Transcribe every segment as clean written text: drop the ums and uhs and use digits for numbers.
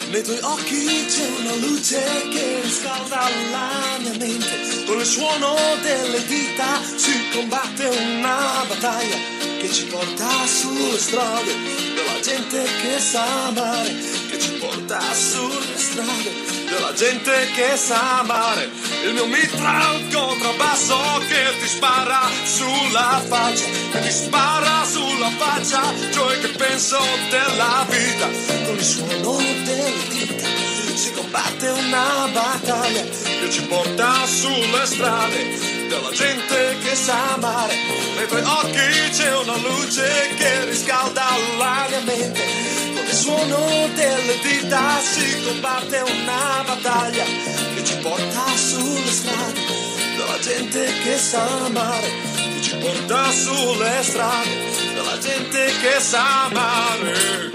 Nei tuoi occhi c'è una luce che riscalda la mia mente. Con il suono delle dita si combatte una battaglia che ci porta sulle strade della gente che sa amare, che ci porta sulle strade della gente che sa amare. Il mio mitra è un contrabbasso che ti spara sulla faccia, che ti spara sulla faccia, cioè che penso della vita. Con il suono delle dita si combatte una battaglia che ci porta sulle strade della gente che sa amare. Nei tuoi occhi c'è una luce che riscalda la mia mente. Con il suono delle dita si combatte una battaglia che ci porta sulle strade della gente che sa amare, che ci porta sulle strade della gente che sa amare.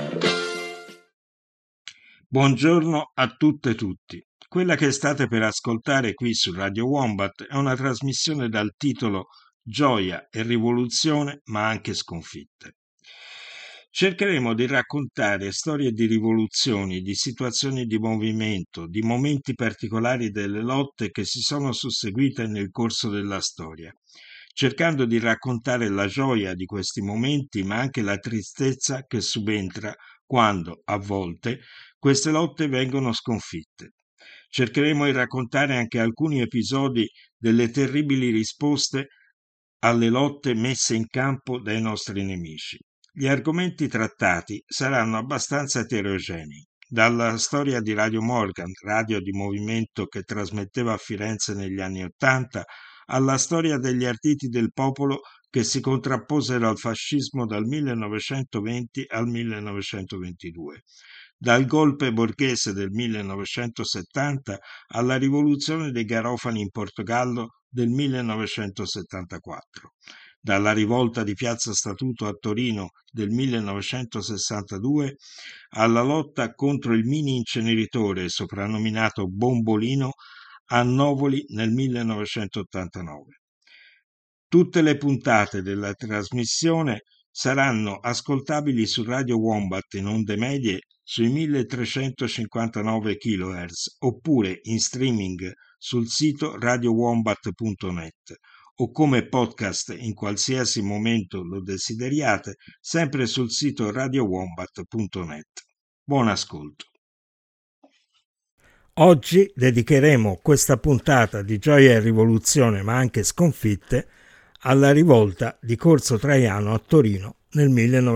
Buongiorno a tutte e tutti. Quella che state per ascoltare qui su Radio Wombat è una trasmissione dal titolo Gioia e rivoluzione, ma anche sconfitte. Cercheremo di raccontare storie di rivoluzioni, di situazioni di movimento, di momenti particolari delle lotte che si sono susseguite nel corso della storia, cercando di raccontare la gioia di questi momenti, ma anche la tristezza che subentra quando, a volte, queste lotte vengono sconfitte. Cercheremo di raccontare anche alcuni episodi delle terribili risposte alle lotte messe in campo dai nostri nemici. Gli argomenti trattati saranno abbastanza eterogenei, dalla storia di Radio Morgan, radio di movimento che trasmetteva a Firenze negli anni '80, alla storia degli arditi del popolo che si contrapposero al fascismo dal 1920 al 1922. Dal golpe borghese del 1970 alla rivoluzione dei Garofani in Portogallo del 1974, dalla rivolta di Piazza Statuto a Torino del 1962 alla lotta contro il mini inceneritore soprannominato Bombolino a Novoli nel 1989. Tutte le puntate della trasmissione saranno ascoltabili su Radio Wombat in onde medie sui 1359 kHz oppure in streaming sul sito radiowombat.net o come podcast in qualsiasi momento lo desideriate, sempre sul sito radiowombat.net. Buon ascolto. Oggi dedicheremo questa puntata di Gioia e Rivoluzione, ma anche sconfitte, alla rivolta di Corso Traiano a Torino nel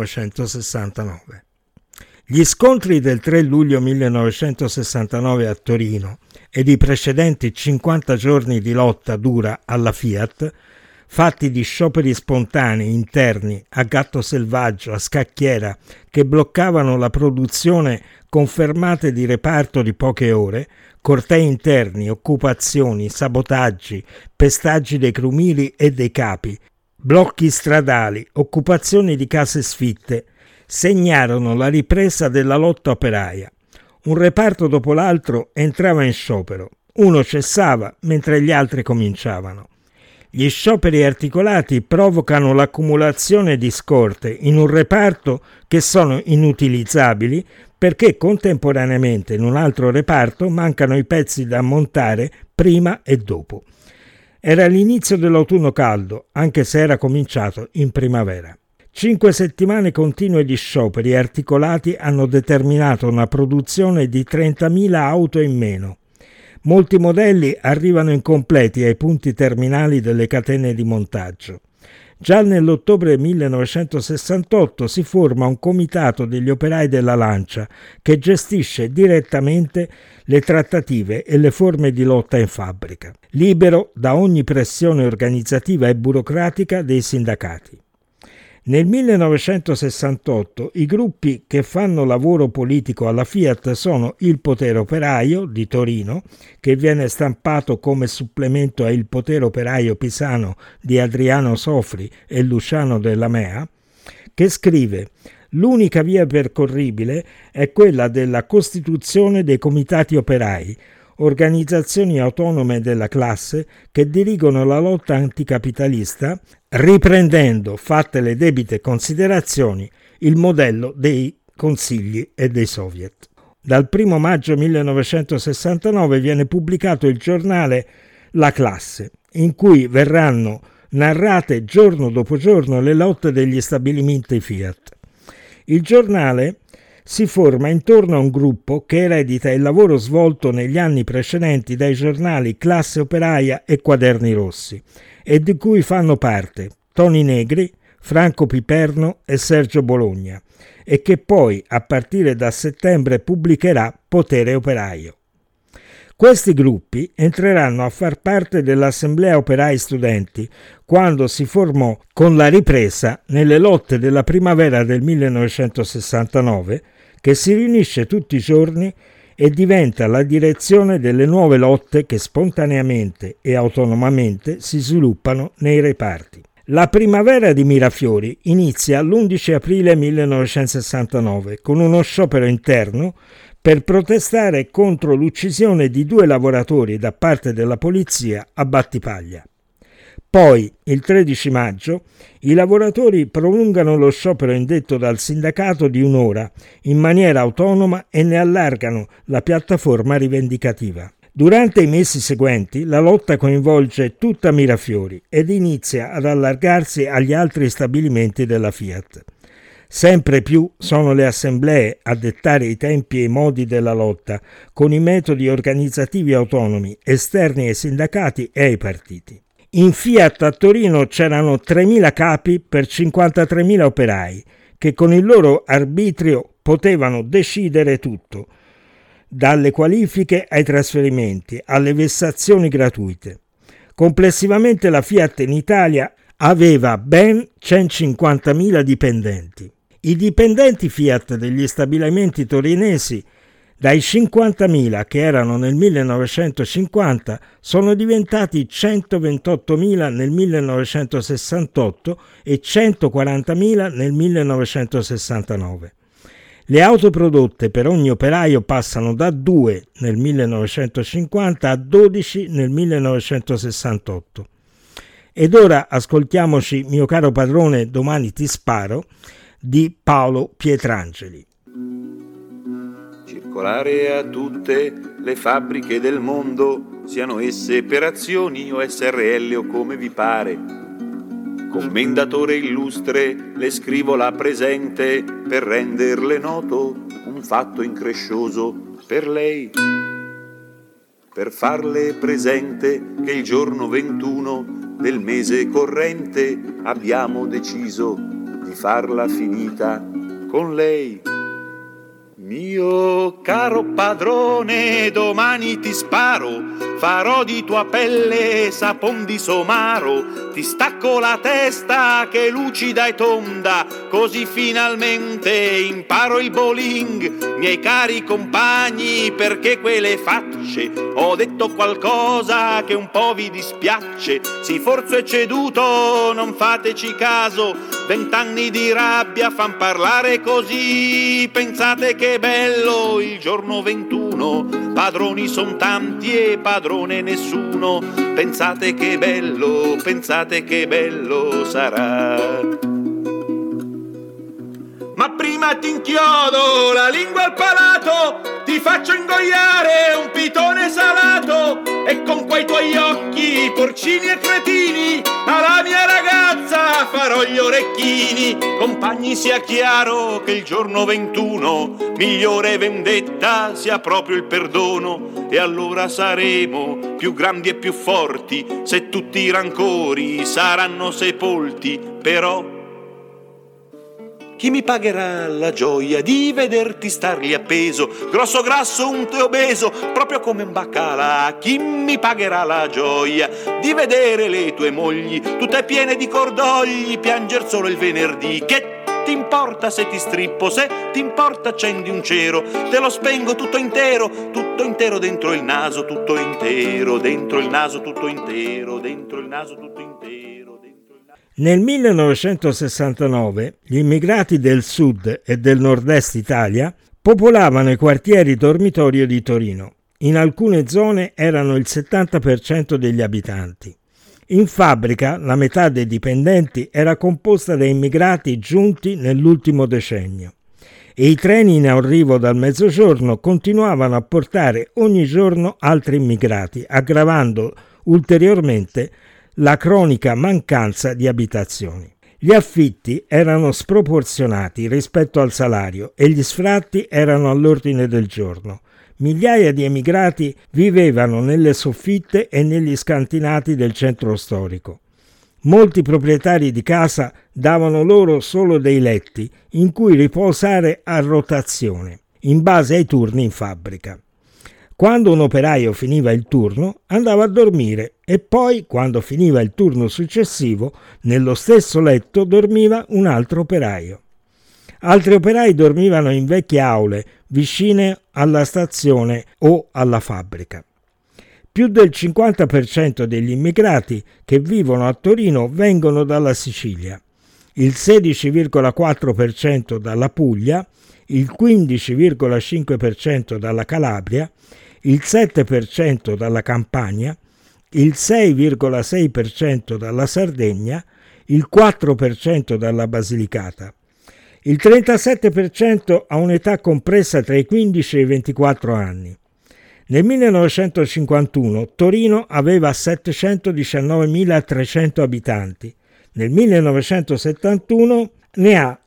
1969. Gli scontri del 3 luglio 1969 a Torino ed i precedenti 50 giorni di lotta dura alla Fiat, fatti di scioperi spontanei interni a gatto selvaggio, a scacchiera, che bloccavano la produzione con fermate di reparto di poche ore, cortei interni, occupazioni, sabotaggi, pestaggi dei crumili e dei capi, blocchi stradali, occupazioni di case sfitte, segnarono la ripresa della lotta operaia. Un reparto dopo l'altro entrava in sciopero, uno cessava mentre gli altri cominciavano. Gli scioperi articolati provocano l'accumulazione di scorte in un reparto che sono inutilizzabili perché contemporaneamente in un altro reparto mancano i pezzi da montare prima e dopo. Era l'inizio dell'autunno caldo, anche se era cominciato in primavera. 5 settimane continue di scioperi articolati hanno determinato una produzione di 30.000 auto in meno. Molti modelli arrivano incompleti ai punti terminali delle catene di montaggio. Già nell'ottobre 1968 si forma un comitato degli operai della Lancia che gestisce direttamente le trattative e le forme di lotta in fabbrica, libero da ogni pressione organizzativa e burocratica dei sindacati. Nel 1968 i gruppi che fanno lavoro politico alla Fiat sono il Potere Operaio di Torino, che viene stampato come supplemento a Il Potere Operaio Pisano di Adriano Sofri e Luciano Della Mea, che scrive: «L'unica via percorribile è quella della costituzione dei comitati operai, organizzazioni autonome della classe che dirigono la lotta anticapitalista, riprendendo, fatte le debite considerazioni, il modello dei consigli e dei soviet». dal 1 maggio 1969 viene pubblicato il giornale La Classe, in cui verranno narrate giorno dopo giorno le lotte degli stabilimenti Fiat. Il giornale si forma intorno a un gruppo che eredita il lavoro svolto negli anni precedenti dai giornali Classe Operaia e Quaderni Rossi, e di cui fanno parte Toni Negri, Franco Piperno e Sergio Bologna, e che poi a partire da settembre pubblicherà Potere Operaio. Questi gruppi entreranno a far parte dell'Assemblea Operai Studenti quando si formò con la ripresa nelle lotte della primavera del 1969, che si riunisce tutti i giorni e diventa la direzione delle nuove lotte che spontaneamente e autonomamente si sviluppano nei reparti. La primavera di Mirafiori inizia l'11 aprile 1969 con uno sciopero interno per protestare contro l'uccisione di 2 lavoratori da parte della polizia a Battipaglia. Poi, il 13 maggio, i lavoratori prolungano lo sciopero indetto dal sindacato di un'ora in maniera autonoma e ne allargano la piattaforma rivendicativa. Durante i mesi seguenti la lotta coinvolge tutta Mirafiori ed inizia ad allargarsi agli altri stabilimenti della Fiat. Sempre più sono le assemblee a dettare i tempi e i modi della lotta, con i metodi organizzativi autonomi, esterni ai sindacati e ai partiti. In Fiat a Torino c'erano 3.000 capi per 53.000 operai, che con il loro arbitrio potevano decidere tutto, dalle qualifiche ai trasferimenti, alle vessazioni gratuite. Complessivamente la Fiat in Italia aveva ben 150.000 dipendenti. I dipendenti Fiat degli stabilimenti torinesi, dai 50.000 che erano nel 1950, sono diventati 128.000 nel 1968 e 140.000 nel 1969. Le auto prodotte per ogni operaio passano da 2 nel 1950 a 12 nel 1968. Ed ora ascoltiamoci Mio caro padrone, domani ti sparo, di Paolo Pietrangeli. Circolare a tutte le fabbriche del mondo, siano esse per azioni o SRL o come vi pare. Commendatore illustre, le scrivo la presente per renderle noto un fatto increscioso per lei. Per farle presente che il giorno 21 del mese corrente abbiamo deciso di farla finita con lei. Mio caro padrone, domani ti sparo, farò di tua pelle sapon di somaro, ti stacco la testa che è lucida e tonda, così finalmente imparo il bowling. Miei cari compagni, perché quelle facce, ho detto qualcosa che un po' vi dispiace, sì forse è ceduto, non fateci caso, 20 anni di rabbia fan parlare così, pensate che bello il giorno 21, padroni son tanti e padrone nessuno, pensate che bello sarà. Ma prima ti inchiodo la lingua al palato, ti faccio ingoiare un pitone salato, e con quei tuoi occhi porcini e cretini alla mia ragazza farò gli orecchini. Compagni, sia chiaro che il giorno 21 migliore vendetta sia proprio il perdono, e allora saremo più grandi e più forti se tutti i rancori saranno sepolti. Però chi mi pagherà la gioia di vederti stargli appeso, grosso grasso unto e obeso, proprio come un baccalà? Chi mi pagherà la gioia di vedere le tue mogli tutte piene di cordogli, pianger solo il venerdì? Che ti importa se ti strippo, se ti importa accendi un cero, te lo spengo tutto intero dentro il naso, tutto intero dentro il naso, tutto intero dentro il naso, tutto intero. Nel 1969 gli immigrati del sud e del nord-est Italia popolavano i quartieri dormitorio di Torino. In alcune zone erano il 70% degli abitanti. In fabbrica la metà dei dipendenti era composta da immigrati giunti nell'ultimo decennio. e i treni in arrivo dal mezzogiorno continuavano a portare ogni giorno altri immigrati, aggravando ulteriormente la cronica mancanza di abitazioni. Gli affitti erano sproporzionati rispetto al salario e gli sfratti erano all'ordine del giorno. Migliaia di emigrati vivevano nelle soffitte e negli scantinati del centro storico. Molti proprietari di casa davano loro solo dei letti in cui riposare a rotazione, in base ai turni in fabbrica. Quando un operaio finiva il turno, andava a dormire e poi, quando finiva il turno successivo, nello stesso letto dormiva un altro operaio. Altri operai dormivano in vecchie aule vicine alla stazione o alla fabbrica. Più del 50% degli immigrati che vivono a Torino vengono dalla Sicilia, il 16,4% dalla Puglia, il 15,5% dalla Calabria, il 7% dalla Campania, il 6,6% dalla Sardegna, il 4% dalla Basilicata. Il 37% ha un'età compresa tra i 15 e i 24 anni. Nel 1951 Torino aveva 719.300 abitanti, nel 1971 ne ha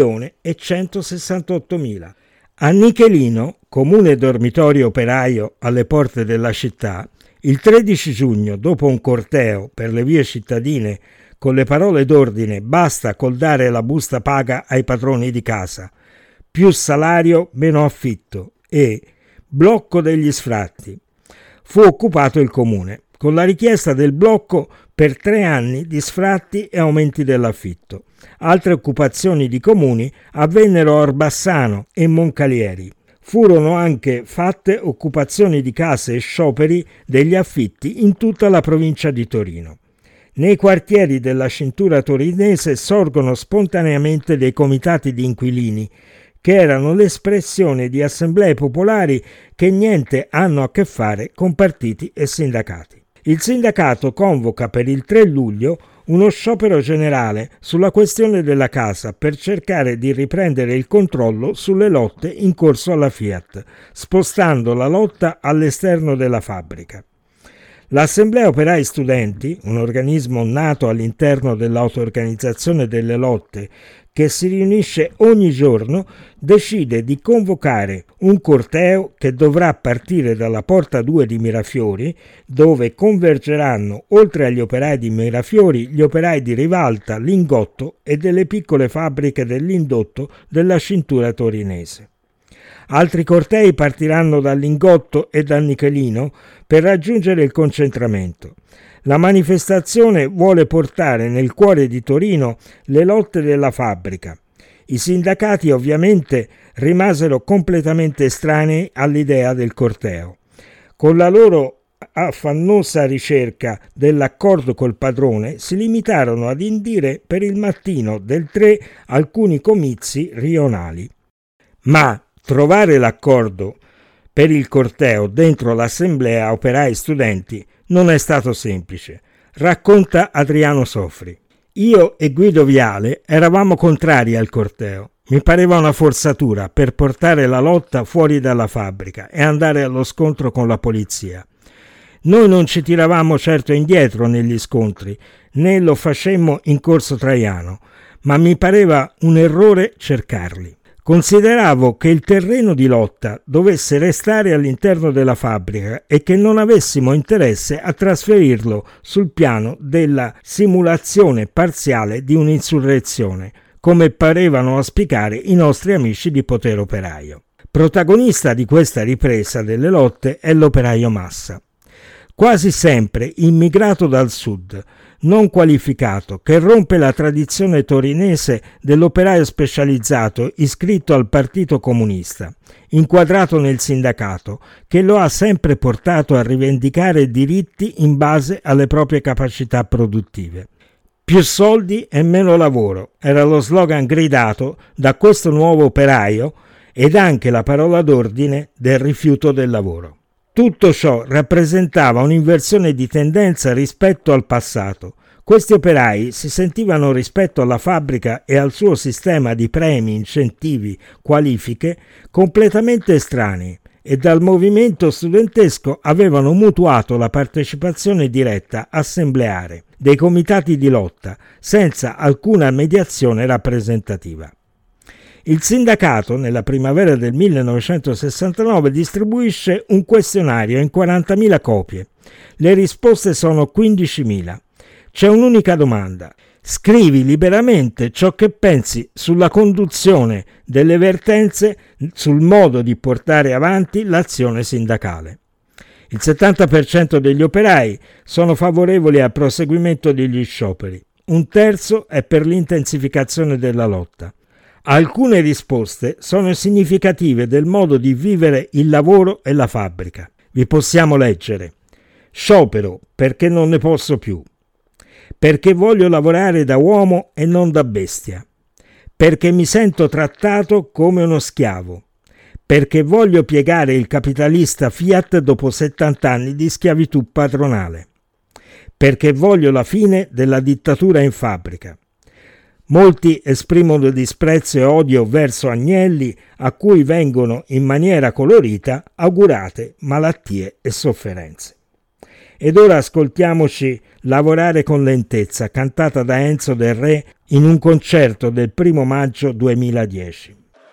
1.168.000. A Nichelino, comune dormitorio operaio alle porte della città, il 13 giugno, dopo un corteo per le vie cittadine con le parole d'ordine «Basta col dare la busta paga ai padroni di casa», «Più salario, meno affitto» e «Blocco degli sfratti», fu occupato il comune, con la richiesta del blocco per 3 anni di sfratti e aumenti dell'affitto. Altre occupazioni di comuni avvennero a Orbassano e Moncalieri. Furono anche fatte occupazioni di case e scioperi degli affitti in tutta la provincia di Torino. Nei quartieri della cintura torinese sorgono spontaneamente dei comitati di inquilini, che erano l'espressione di assemblee popolari che niente hanno a che fare con partiti e sindacati. Il sindacato convoca per il 3 luglio uno sciopero generale sulla questione della casa per cercare di riprendere il controllo sulle lotte in corso alla Fiat, spostando la lotta all'esterno della fabbrica. L'Assemblea Operai Studenti, un organismo nato all'interno dell'auto-organizzazione delle lotte che si riunisce ogni giorno, decide di convocare un corteo che dovrà partire dalla Porta 2 di Mirafiori, dove convergeranno, oltre agli operai di Mirafiori, gli operai di Rivalta, Lingotto e delle piccole fabbriche dell'indotto della cintura torinese. Altri cortei partiranno da Lingotto e da Nichelino per raggiungere il concentramento. La manifestazione vuole portare nel cuore di Torino le lotte della fabbrica. I sindacati ovviamente rimasero completamente estranei all'idea del corteo. Con la loro affannosa ricerca dell'accordo col padrone si limitarono ad indire per il mattino del 3 alcuni comizi rionali. Ma trovare l'accordo per il corteo dentro l'Assemblea Operai Studenti non è stato semplice, racconta Adriano Sofri. Io e Guido Viale eravamo contrari al corteo. Mi pareva una forzatura per portare la lotta fuori dalla fabbrica e andare allo scontro con la polizia. Noi non ci tiravamo certo indietro negli scontri, né lo facemmo in Corso Traiano, ma mi pareva un errore cercarli. Consideravo che il terreno di lotta dovesse restare all'interno della fabbrica e che non avessimo interesse a trasferirlo sul piano della simulazione parziale di un'insurrezione, come parevano auspicare i nostri amici di Potere Operaio. Protagonista di questa ripresa delle lotte è l'operaio Massa, quasi sempre immigrato dal sud, non qualificato, che rompe la tradizione torinese dell'operaio specializzato iscritto al Partito Comunista, inquadrato nel sindacato, che lo ha sempre portato a rivendicare diritti in base alle proprie capacità produttive. Più soldi e meno lavoro era lo slogan gridato da questo nuovo operaio ed anche la parola d'ordine del rifiuto del lavoro. Tutto ciò rappresentava un'inversione di tendenza rispetto al passato, Questi operai si sentivano rispetto alla fabbrica e al suo sistema di premi, incentivi, qualifiche completamente estranei e dal movimento studentesco avevano mutuato la partecipazione diretta assembleare dei comitati di lotta senza alcuna mediazione rappresentativa. Il sindacato, nella primavera del 1969, distribuisce un questionario in 40.000 copie. Le risposte sono 15.000. C'è un'unica domanda. Scrivi liberamente ciò che pensi sulla conduzione delle vertenze, sul modo di portare avanti l'azione sindacale. Il 70% degli operai sono favorevoli al proseguimento degli scioperi. Un terzo è per l'intensificazione della lotta. Alcune risposte sono significative del modo di vivere il lavoro e la fabbrica. Vi possiamo leggere. Sciopero perché non ne posso più. Perché voglio lavorare da uomo e non da bestia. Perché mi sento trattato come uno schiavo. Perché voglio piegare il capitalista Fiat dopo 70 anni di schiavitù padronale. Perché voglio la fine della dittatura in fabbrica. Molti esprimono disprezzo e odio verso Agnelli, a cui vengono in maniera colorita augurate malattie e sofferenze. Ed ora ascoltiamoci Lavorare con lentezza, cantata da Enzo Del Re in un concerto del 1 maggio 2010.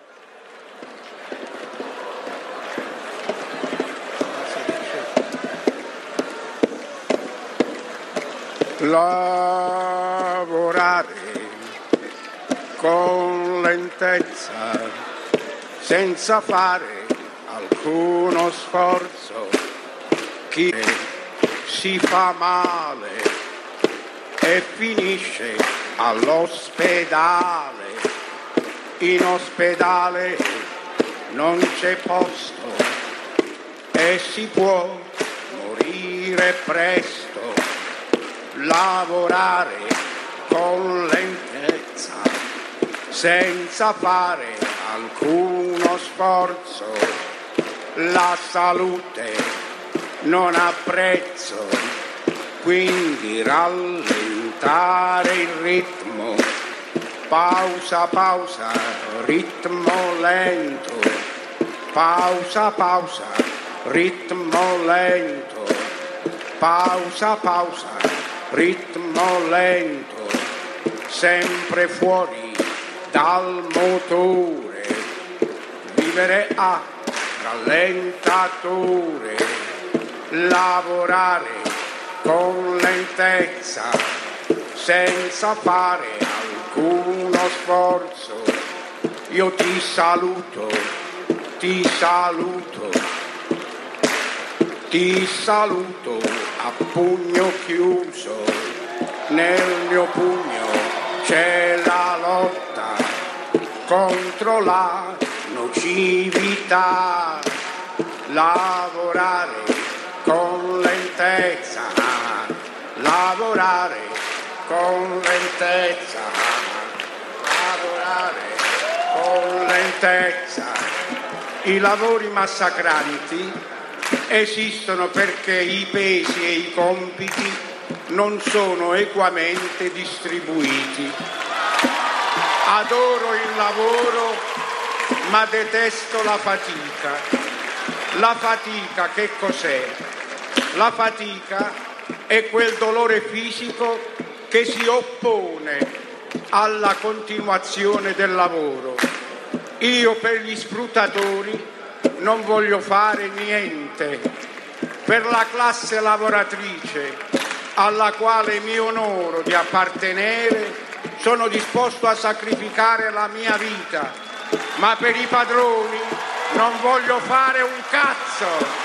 Lavorare con lentezza, senza fare alcuno sforzo. Chi si fa male e finisce all'ospedale. In ospedale non c'è posto e si può morire presto. Lavorare con lentezza, senza fare alcuno sforzo. La salute non ha prezzo, quindi rallentare il ritmo. Pausa, pausa, ritmo lento. Pausa, pausa, ritmo lento. Pausa, pausa, ritmo lento. Sempre fuori dal motore. Vivere a rallentatore. Lavorare con lentezza, senza fare alcuno sforzo. Io ti saluto, ti saluto, ti saluto a pugno chiuso. Nel mio pugno c'è la lotta contro la nocività. Lavorare con lentezza, lavorare con lentezza, lavorare con lentezza. I lavori massacranti esistono perché i pesi e i compiti non sono equamente distribuiti. Adoro il lavoro, ma detesto la fatica. La fatica che cos'è? La fatica è quel dolore fisico che si oppone alla continuazione del lavoro. Io per gli sfruttatori non voglio fare niente. Per la classe lavoratrice alla quale mi onoro di appartenere sono disposto a sacrificare la mia vita, ma per i padroni non voglio fare un cazzo.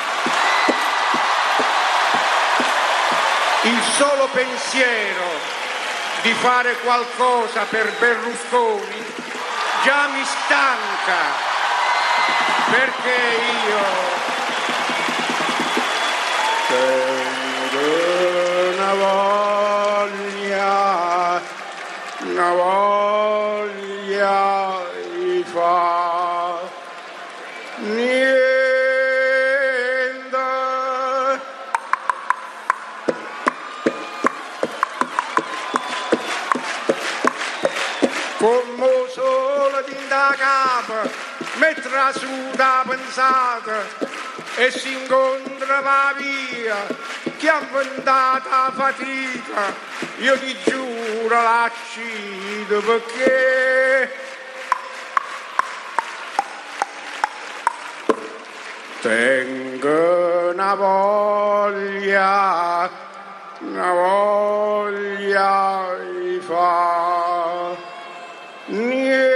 Il solo pensiero di fare qualcosa per Berlusconi già mi stanca, perché io tengo una voglia di fare niente. trasuda pensata e si incontra va via, chi ha inventato la fatica, io ti giuro l'accido perché tengo una voglia di fare niente.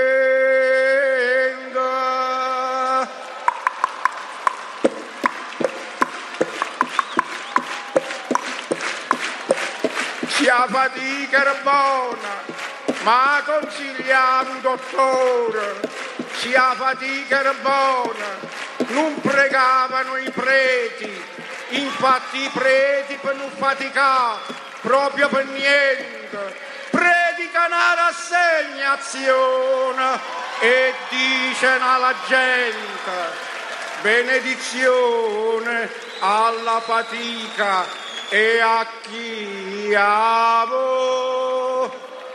Si a fatica era buona, ma consigliamo un dottore, si a fatica era buona, non pregavano i preti, infatti i preti per non faticare, proprio per niente, predicano la rassegnazione e dicono alla gente, benedizione alla fatica e a chi amo.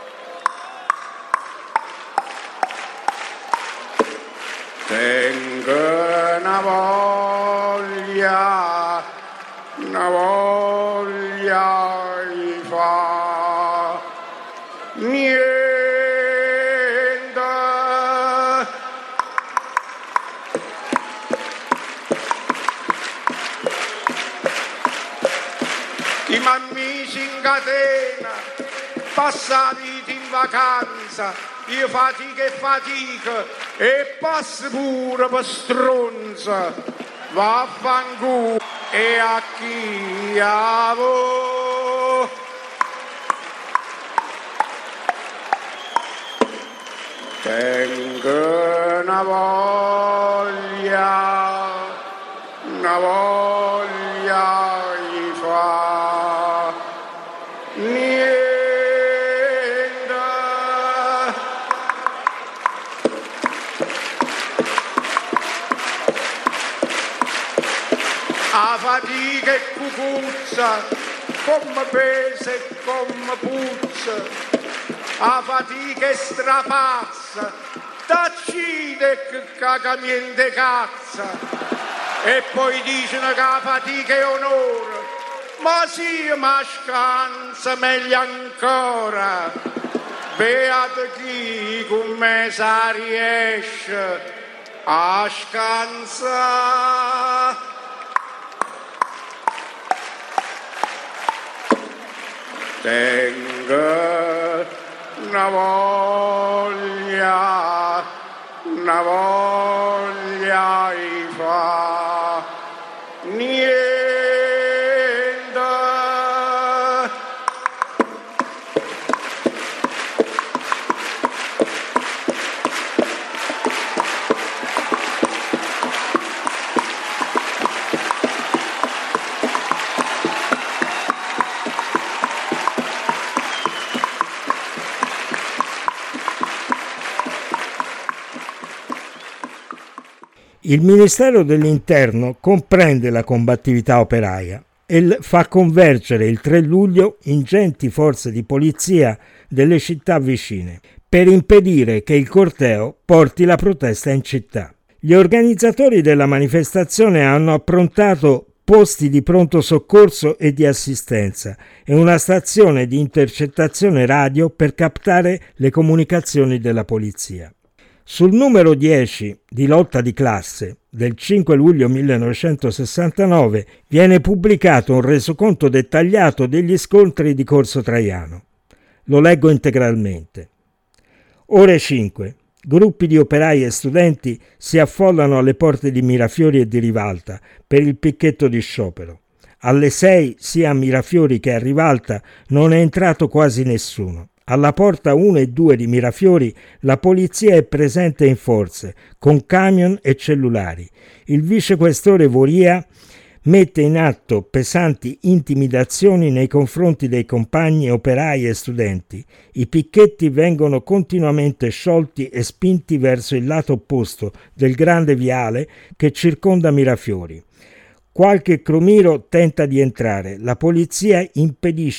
Tengo una voglia di fare niente. Chi m'ha messo in catena, passa vita in vacanza, io fatica e passo pure per stronza, vaffanculo e a chi amo. Tengo una voglia di fare niente. A fatica e cucuzza, come pesa e come puzza, a fatica e strapazza, taccide che cagamiente cazza, e poi dicono che la fatica è onore, ma sì, ma scansa meglio ancora, beato chi con me sa riesce a scansare. Tengo una voglia di fare niente. Il Ministero dell'Interno comprende la combattività operaia e fa convergere il 3 luglio ingenti forze di polizia delle città vicine per impedire che il corteo porti la protesta in città. Gli organizzatori della manifestazione hanno approntato posti di pronto soccorso e di assistenza e una stazione di intercettazione radio per captare le comunicazioni della polizia. Sul numero 10 di Lotta di classe del 5 luglio 1969 viene pubblicato un resoconto dettagliato degli scontri di Corso Traiano. Lo leggo integralmente. Ore 5. Gruppi di operai e studenti si affollano alle porte di Mirafiori e di Rivalta per il picchetto di sciopero. Alle 6 sia a Mirafiori che a Rivalta non è entrato quasi nessuno. Alla porta 1 e 2 di Mirafiori la polizia è presente in forze, con camion e cellulari. Il vicequestore Voria mette in atto pesanti intimidazioni nei confronti dei compagni operai e studenti. I picchetti vengono continuamente sciolti e spinti verso il lato opposto del grande viale che circonda Mirafiori. Qualche cromiro tenta di entrare. La polizia impedisce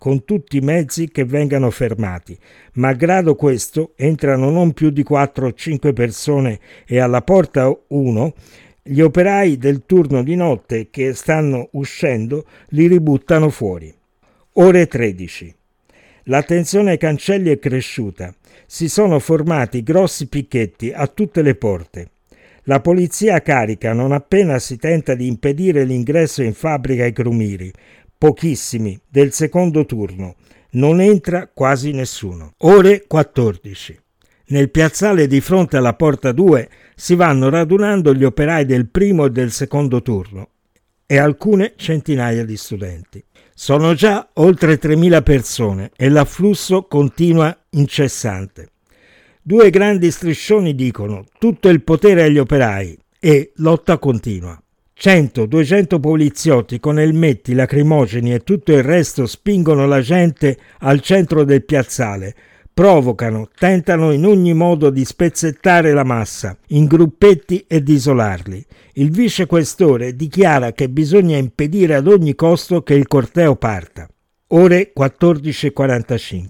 con tutti i mezzi che vengano fermati. Malgrado questo, entrano non più di 4 o 5 persone e alla porta 1 gli operai del turno di notte che stanno uscendo li ributtano fuori. Ore 13. La tensione ai cancelli è cresciuta. Si sono formati grossi picchetti a tutte le porte. La polizia carica non appena si tenta di impedire l'ingresso in fabbrica ai crumiri, pochissimi, del secondo turno. Non entra quasi nessuno. Ore 14. Nel piazzale di fronte alla porta 2 si vanno radunando gli operai del primo e del secondo turno e alcune centinaia di studenti. Sono già oltre 3.000 persone e l'afflusso continua incessante. 2 grandi striscioni dicono tutto il potere agli operai e lotta continua. 100-200 poliziotti con elmetti, lacrimogeni e tutto il resto spingono la gente al centro del piazzale, provocano, tentano in ogni modo di spezzettare la massa in gruppetti e di isolarli. Il vicequestore dichiara che bisogna impedire ad ogni costo che il corteo parta. Ore 14:45.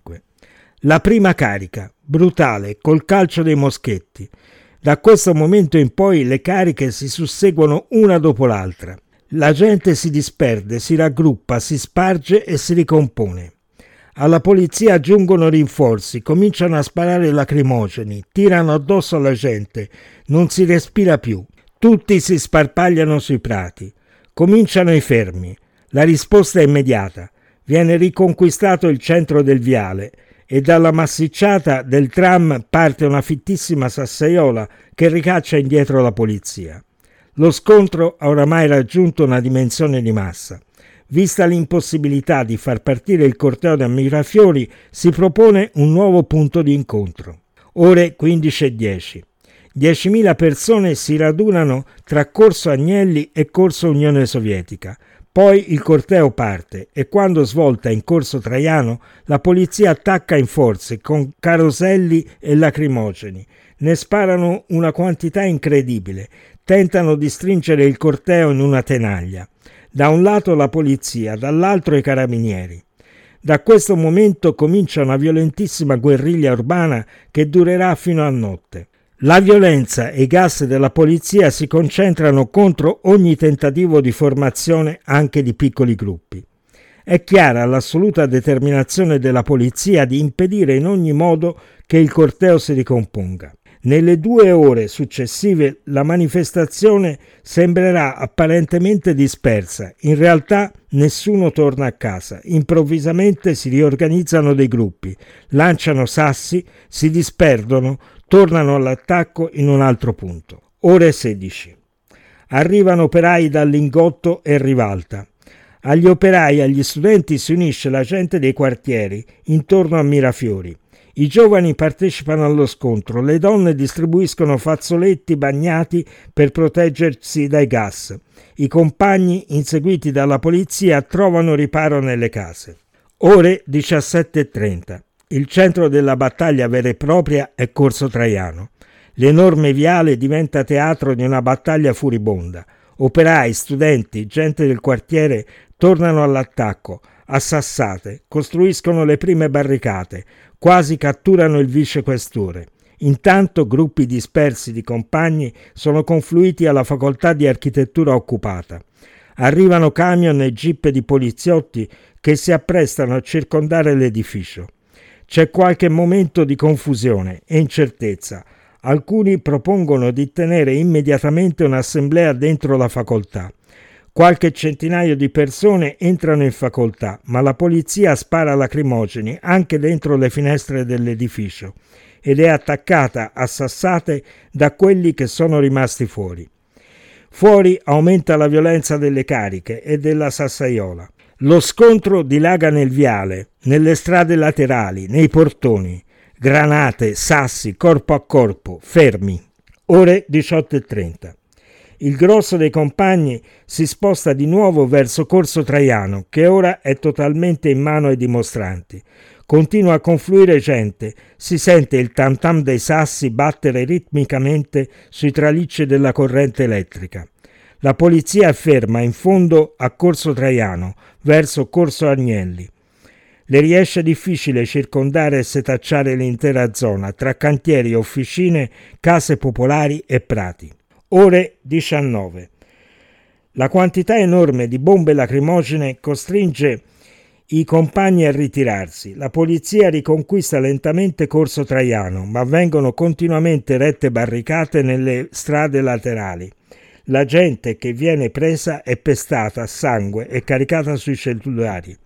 La prima carica, brutale, col calcio dei moschetti. Da questo momento in poi le cariche si susseguono una dopo l'altra. La gente si disperde, si raggruppa, si sparge e si ricompone. Alla polizia giungono rinforzi, cominciano a sparare lacrimogeni, tirano addosso alla gente, non si respira più. Tutti si sparpagliano sui prati. Cominciano i fermi. La risposta è immediata. Viene riconquistato il centro del viale e dalla massicciata del tram parte una fittissima sassaiola che ricaccia indietro la polizia. Lo scontro ha oramai raggiunto una dimensione di massa. Vista l'impossibilità di far partire il corteo da Mirafiori, si propone un nuovo punto di incontro. Ore 15:10. 10.000 persone si radunano tra Corso Agnelli e Corso Unione Sovietica. Poi il corteo parte e quando svolta in Corso Traiano la polizia attacca in forze con caroselli e lacrimogeni. Ne sparano una quantità incredibile. Tentano di stringere il corteo in una tenaglia. Da un lato la polizia, dall'altro i carabinieri. Da questo momento comincia una violentissima guerriglia urbana che durerà fino a notte. La violenza e i gas della polizia si concentrano contro ogni tentativo di formazione anche di piccoli gruppi. È chiara l'assoluta determinazione della polizia di impedire in ogni modo che il corteo si ricomponga. Nelle 2 ore successive la manifestazione sembrerà apparentemente dispersa. In realtà nessuno torna a casa. Improvvisamente si riorganizzano dei gruppi, lanciano sassi, si disperdono, tornano all'attacco in un altro punto. Ore 16. Arrivano operai da Lingotto e Rivalta. Agli operai e agli studenti si unisce la gente dei quartieri intorno a Mirafiori. I giovani partecipano allo scontro, le donne distribuiscono fazzoletti bagnati per proteggersi dai gas. I compagni, inseguiti dalla polizia, trovano riparo nelle case. Ore 17:30. Il centro della battaglia vera e propria è Corso Traiano. L'enorme viale diventa teatro di una battaglia furibonda. Operai, studenti, gente del quartiere tornano all'attacco, a sassate, costruiscono le prime barricate, quasi catturano il vicequestore. Intanto gruppi dispersi di compagni sono confluiti alla facoltà di architettura occupata. Arrivano camion e jeep di poliziotti che si apprestano a circondare l'edificio. C'è qualche momento di confusione e incertezza. Alcuni propongono di tenere immediatamente un'assemblea dentro la facoltà. Qualche centinaio di persone entrano in facoltà, ma la polizia spara lacrimogeni anche dentro le finestre dell'edificio ed è attaccata a sassate da quelli che sono rimasti fuori. Fuori aumenta la violenza delle cariche e della sassaiola. Lo scontro dilaga nel viale, nelle strade laterali, nei portoni. Granate, sassi, corpo a corpo, fermi. Ore 18:30. Il grosso dei compagni si sposta di nuovo verso Corso Traiano, che ora è totalmente in mano ai dimostranti. Continua a confluire gente, si sente il tam tam dei sassi battere ritmicamente sui tralicci della corrente elettrica. La polizia è ferma in fondo a Corso Traiano, verso Corso Agnelli. Le riesce difficile circondare e setacciare l'intera zona, tra cantieri, officine, case popolari e prati. Ore 19. La quantità enorme di bombe lacrimogene costringe i compagni a ritirarsi. La polizia riconquista lentamente Corso Traiano, ma vengono continuamente erette barricate nelle strade laterali. La gente che viene presa è pestata a sangue e caricata sui cellulari.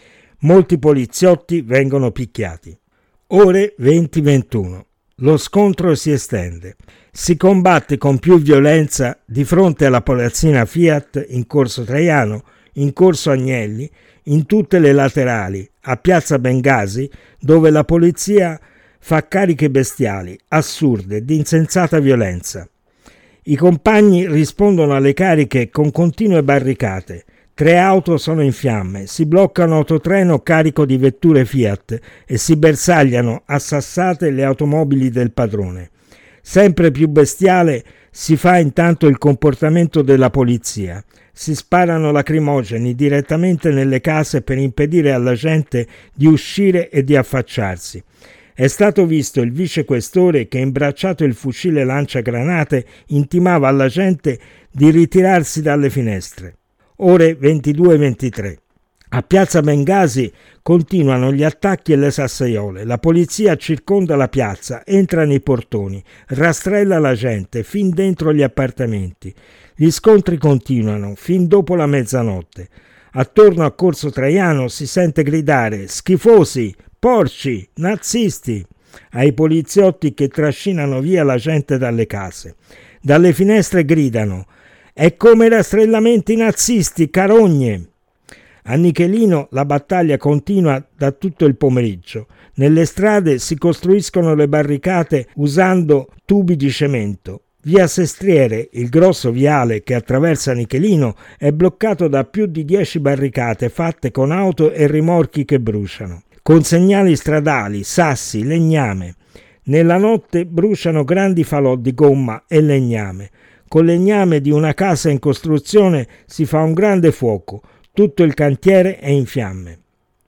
Molti poliziotti vengono picchiati. Ore 20-21. Lo scontro si estende. Si combatte con più violenza di fronte alla palazzina Fiat in Corso Traiano, in Corso Agnelli, in tutte le laterali, a Piazza Bengasi, dove la polizia fa cariche bestiali, assurde, di insensata violenza. I compagni rispondono alle cariche con continue barricate. 3 auto sono in fiamme, si blocca un autotreno carico di vetture Fiat e si bersagliano a sassate le automobili del padrone. Sempre più bestiale si fa intanto il comportamento della polizia. Si sparano lacrimogeni direttamente nelle case per impedire alla gente di uscire e di affacciarsi. È stato visto il vicequestore che, imbracciato il fucile lanciagranate, intimava alla gente di ritirarsi dalle finestre. Ore 22-23. A Piazza Bengasi continuano gli attacchi e le sassaiole. La polizia circonda la piazza, entra nei portoni, rastrella la gente fin dentro gli appartamenti. Gli scontri continuano fin dopo la mezzanotte. Attorno a Corso Traiano si sente gridare «Schifosi! Porci! Nazisti!» ai poliziotti che trascinano via la gente dalle case. Dalle finestre gridano «È come rastrellamenti nazisti, carogne!» A Nichelino la battaglia continua da tutto il pomeriggio. Nelle strade si costruiscono le barricate usando tubi di cemento. Via Sestriere, il grosso viale che attraversa Nichelino, è bloccato da più di 10 barricate fatte con auto e rimorchi che bruciano, con segnali stradali, sassi, legname. Nella notte bruciano grandi falò di gomma e legname. Col legname di una casa in costruzione si fa un grande fuoco. Tutto il cantiere è in fiamme.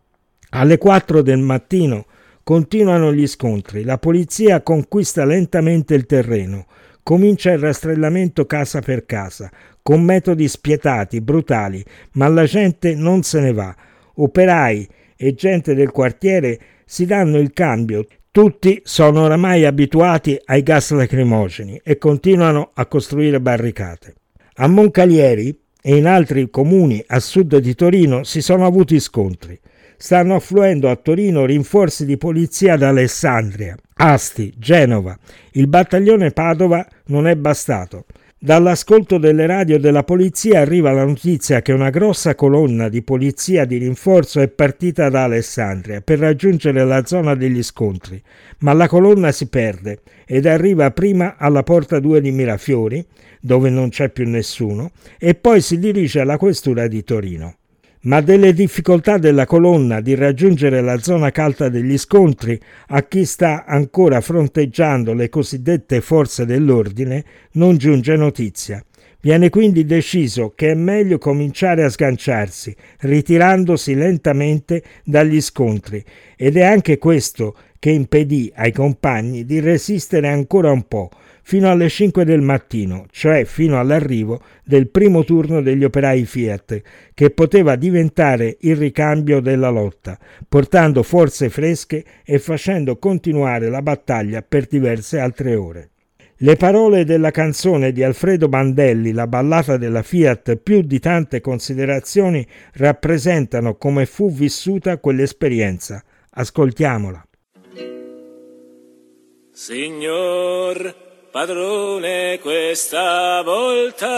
Alle 4 del mattino continuano gli scontri. La polizia conquista lentamente il terreno. Comincia il rastrellamento casa per casa, con metodi spietati, brutali, ma la gente non se ne va. Operai e gente del quartiere si danno il cambio. Tutti sono oramai abituati ai gas lacrimogeni e continuano a costruire barricate. A Moncalieri e in altri comuni a sud di Torino si sono avuti scontri. Stanno affluendo a Torino rinforzi di polizia da Alessandria, Asti, Genova. Il battaglione Padova non è bastato. Dall'ascolto delle radio della polizia arriva la notizia che una grossa colonna di polizia di rinforzo è partita da Alessandria per raggiungere la zona degli scontri, ma la colonna si perde ed arriva prima alla Porta 2 di Mirafiori, dove non c'è più nessuno, e poi si dirige alla questura di Torino. Ma delle difficoltà della colonna di raggiungere la zona calda degli scontri a chi sta ancora fronteggiando le cosiddette forze dell'ordine non giunge notizia. Viene quindi deciso che è meglio cominciare a sganciarsi, ritirandosi lentamente dagli scontri, ed è anche questo che impedì ai compagni di resistere ancora un po', fino alle 5 del mattino, cioè fino all'arrivo del primo turno degli operai Fiat, che poteva diventare il ricambio della lotta, portando forze fresche e facendo continuare la battaglia per diverse altre ore. Le parole della canzone di Alfredo Bandelli, La ballata della Fiat, più di tante considerazioni, rappresentano come fu vissuta quell'esperienza. Ascoltiamola. Signor padrone, questa volta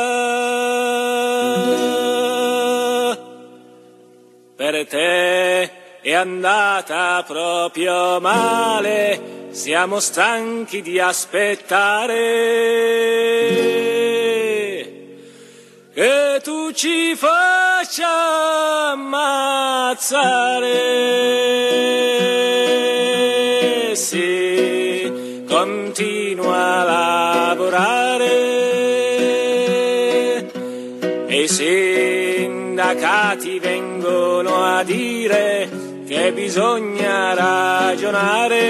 per te è andata proprio male. Siamo stanchi di aspettare che tu ci faccia ammazzare. Sì, continua a lavorare e i sindacati vengono a dire che bisogna ragionare,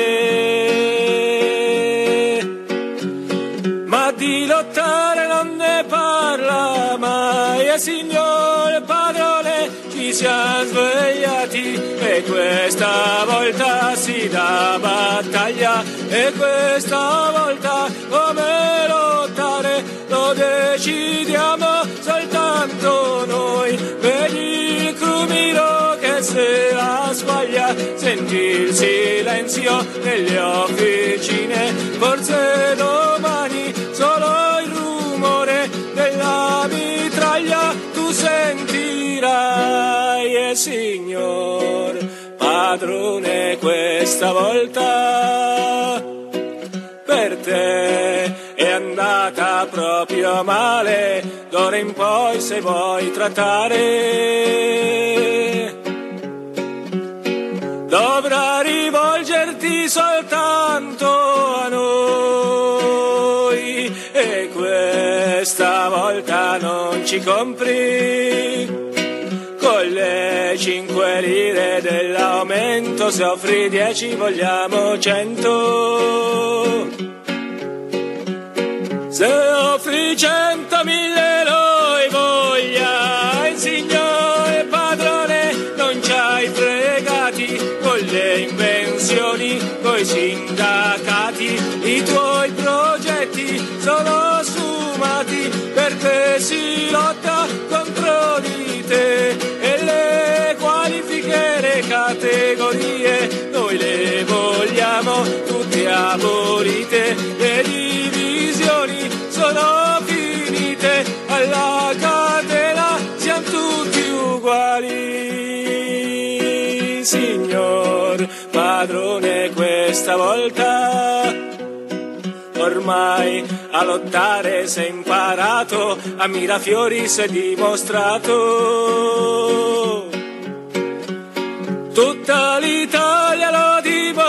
ma di lottare non ne parla mai. E signor padrone, ci siamo svegliati e questa volta si dà battaglia, e questa volta come lottare lo decidiamo soltanto noi. Vedi il crumiro che se la squaglia, senti il silenzio nelle officine, forse domani solo il rumore della mitraglia tu sentirai. E signor padrone, questa volta per te è andata proprio male, d'ora in poi se vuoi trattare dovrà rivolgerti soltanto a noi, e questa volta non ci compri con le 5 lire dell'aumento, se offri 10 vogliamo 100, se offri 100 1000 noi voglia. Il signore padrone non ci hai fregati con le invenzioni, coi sindacati, i tuoi progetti sono sfumati perché si lotta contro di te, e le qualifiche, le categorie noi le vogliamo tutte abolite, le divisioni sono finite, alla catena siamo tutti uguali. Signor padrone, questa volta ormai a lottare sei imparato, a Mirafiori sei dimostrato, tutta l'Italia lo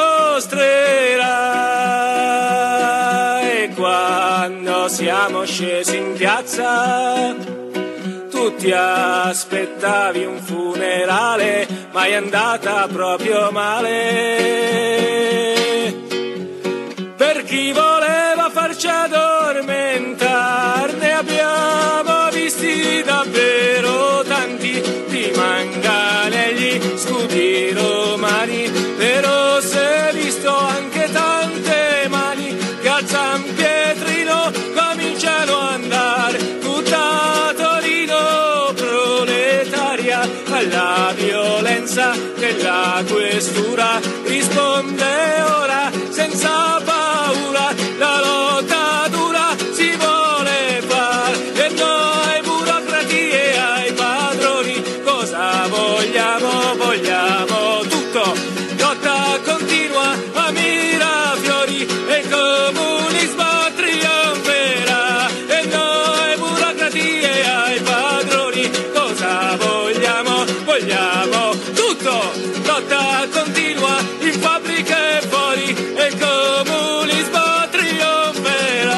dimostrerà. E quando siamo scesi in piazza tutti aspettavi un funerale, ma è andata proprio male per chi voleva farci addormentare. Ne abbiamo visti davvero tanti di manganelli, scudi romani, però si è visto anche tante mani che al San Pietrino cominciano a andare. Tutta Torino proletaria alla violenza della questura risponde ora senza paura, la lotta dura si vuole fare, e noi burocratie ai padroni cosa vogliamo? Vogliamo tutto, lotta continua a Mirafiori e il comunismo trionferà, e noi burocratie ai padroni cosa vogliamo? Vogliamo tutto, lotta continua in fabbriche e fuori, e il comunismo trionferà.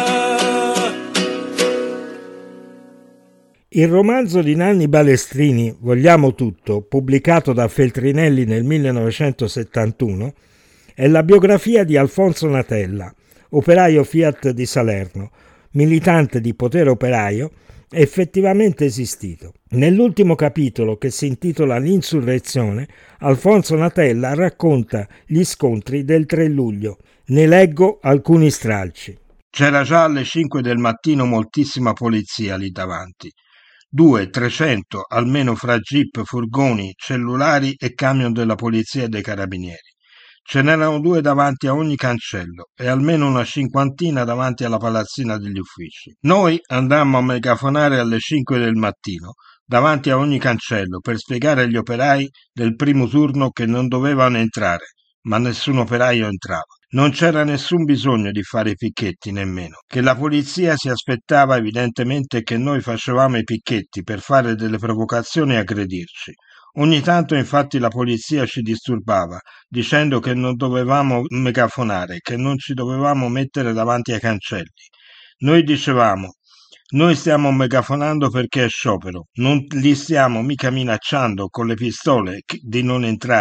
Il romanzo di Nanni Balestrini, Vogliamo tutto, pubblicato da Feltrinelli nel 1971, è la biografia di Alfonso Natella, operaio Fiat di Salerno, militante di Potere Operaio effettivamente esistito. Nell'ultimo capitolo, che si intitola L'insurrezione, Alfonso Natella racconta gli scontri del 3 luglio. Ne leggo alcuni stralci. C'era già alle 5 del mattino moltissima polizia lì davanti. 200-300 almeno fra jeep, furgoni, cellulari e camion della polizia e dei carabinieri. Ce n'erano 2 davanti a ogni cancello e almeno una 50 davanti alla palazzina degli uffici. Noi andammo a megafonare alle 5 del mattino davanti a ogni cancello per spiegare agli operai del primo turno che non dovevano entrare, ma nessun operaio entrava. Non c'era nessun bisogno di fare i picchetti nemmeno, che la polizia si aspettava evidentemente che noi facevamo i picchetti per fare delle provocazioni e aggredirci. Ogni tanto infatti la polizia ci disturbava, dicendo che non dovevamo megafonare, che non ci dovevamo mettere davanti ai cancelli. Noi dicevamo: noi stiamo megafonando perché è sciopero, non li stiamo mica minacciando con le pistole di non entrare.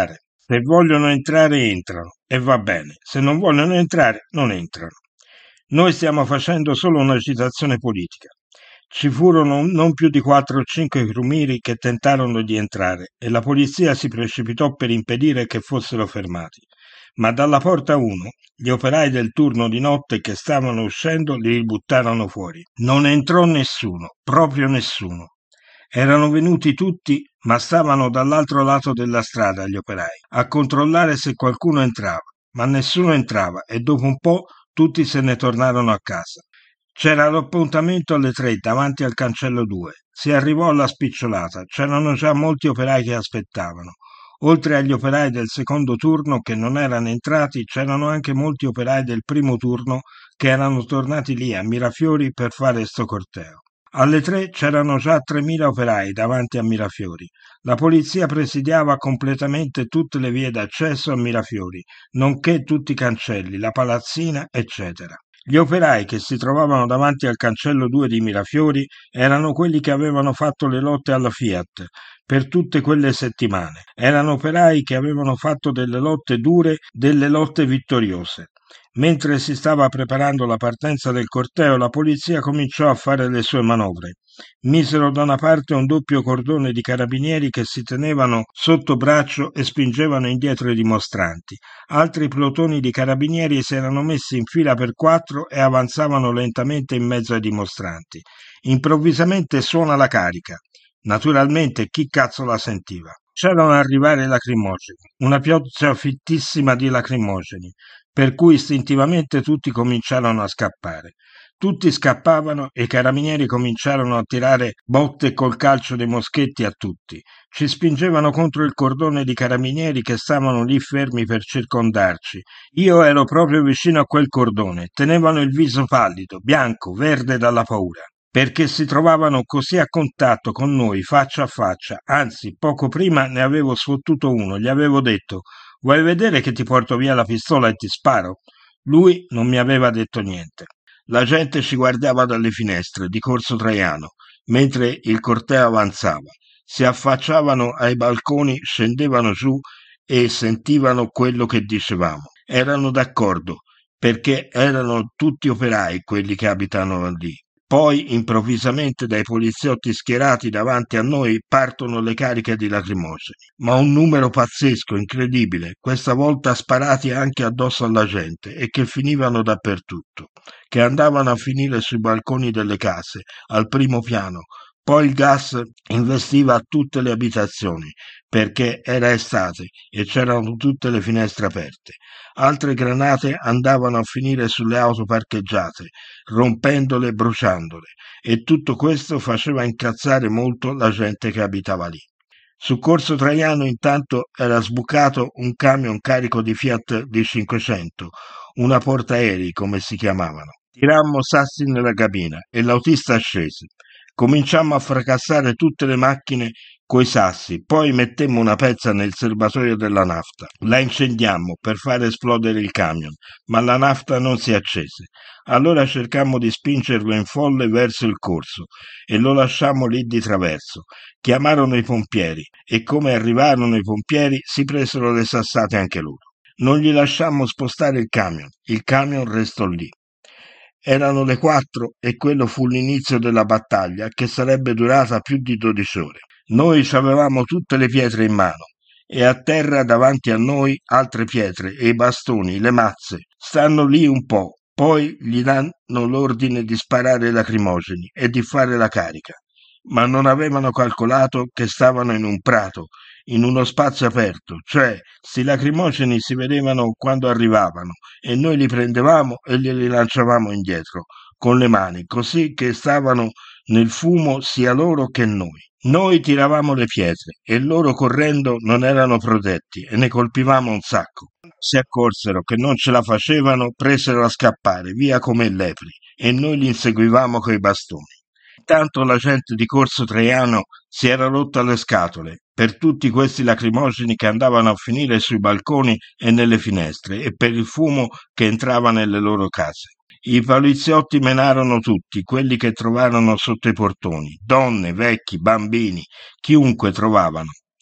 Se vogliono entrare, entrano, e va bene. Se non vogliono entrare, non entrano. Noi stiamo facendo solo una citazione politica. Ci furono non più di 4 o 5 crumiri che tentarono di entrare e la polizia si precipitò per impedire che fossero fermati. Ma dalla porta 1 gli operai del turno di notte che stavano uscendo li buttarono fuori. Non entrò nessuno, proprio nessuno. Erano venuti tutti, ma stavano dall'altro lato della strada gli operai, a controllare se qualcuno entrava, ma nessuno entrava e dopo un po' tutti se ne tornarono a casa. C'era l'appuntamento alle 3 davanti al cancello 2. Si arrivò alla spicciolata, c'erano già molti operai che aspettavano. Oltre agli operai del secondo turno che non erano entrati, c'erano anche molti operai del primo turno che erano tornati lì a Mirafiori per fare sto corteo. Alle 3 c'erano già 3.000 operai davanti a Mirafiori. La polizia presidiava completamente tutte le vie d'accesso a Mirafiori, nonché tutti i cancelli, la palazzina, eccetera. Gli operai che si trovavano davanti al cancello 2 di Mirafiori erano quelli che avevano fatto le lotte alla Fiat per tutte quelle settimane. Erano operai che avevano fatto delle lotte dure, delle lotte vittoriose. Mentre si stava preparando la partenza del corteo, la polizia cominciò a fare le sue manovre. Misero da una parte un doppio cordone di carabinieri che si tenevano sotto braccio e spingevano indietro i dimostranti. Altri plotoni di carabinieri si erano messi in fila per 4 e avanzavano lentamente in mezzo ai dimostranti. Improvvisamente suona la carica. Naturalmente chi cazzo la sentiva? C'erano arrivare lacrimogeni, una pioggia fittissima di lacrimogeni, per cui istintivamente tutti cominciarono a scappare. Tutti scappavano e i carabinieri cominciarono a tirare botte col calcio dei moschetti a tutti. Ci spingevano contro il cordone di carabinieri che stavano lì fermi per circondarci. Io ero proprio vicino a quel cordone. Tenevano il viso pallido, bianco, verde dalla paura, perché si trovavano così a contatto con noi faccia a faccia. Anzi, poco prima ne avevo sfottuto uno, gli avevo detto: «Vuoi vedere che ti porto via la pistola e ti sparo?» Lui non mi aveva detto niente. La gente ci guardava dalle finestre di Corso Traiano, mentre il corteo avanzava. Si affacciavano ai balconi, scendevano giù e sentivano quello che dicevamo. Erano d'accordo, perché erano tutti operai quelli che abitano lì. Poi, improvvisamente, dai poliziotti schierati davanti a noi partono le cariche di lacrimogeni. Ma un numero pazzesco, incredibile, questa volta sparati anche addosso alla gente e che finivano dappertutto, che andavano a finire sui balconi delle case, al primo piano. Poi il gas investiva tutte le abitazioni, perché era estate e c'erano tutte le finestre aperte. Altre granate andavano a finire sulle auto parcheggiate, rompendole e bruciandole, e tutto questo faceva incazzare molto la gente che abitava lì. Su Corso Traiano intanto era sbucato un camion carico di Fiat D500, una portaerei come si chiamavano. Tirammo sassi nella cabina e l'autista scese. Cominciammo a fracassare tutte le macchine coi sassi, poi mettemmo una pezza nel serbatoio della nafta. La incendiammo per far esplodere il camion, ma la nafta non si accese. Allora cercammo di spingerlo in folle verso il corso e lo lasciammo lì di traverso. Chiamarono i pompieri e come arrivarono i pompieri si presero le sassate anche loro. Non gli lasciammo spostare il camion restò lì. Erano le 4 e quello fu l'inizio della battaglia che sarebbe durata più di 12 ore. Noi avevamo tutte le pietre in mano e a terra davanti a noi altre pietre e i bastoni, le mazze. Stanno lì un po', poi gli danno l'ordine di sparare lacrimogeni e di fare la carica. Ma non avevano calcolato che stavano in un prato, in uno spazio aperto, cioè sti lacrimogeni si vedevano quando arrivavano e noi li prendevamo e li lanciavamo indietro con le mani, così che stavano nel fumo sia loro che noi. Noi tiravamo le pietre e loro correndo non erano protetti e ne colpivamo un sacco. Si accorsero che non ce la facevano, presero a scappare via come lepri e noi li inseguivamo coi bastoni. Intanto la gente di Corso Traiano si era rotta le scatole per tutti questi lacrimogeni che andavano a finire sui balconi e nelle finestre e per il fumo che entrava nelle loro case. I poliziotti menarono tutti, quelli che trovarono sotto i portoni, donne, vecchi, bambini, chiunque trovavano.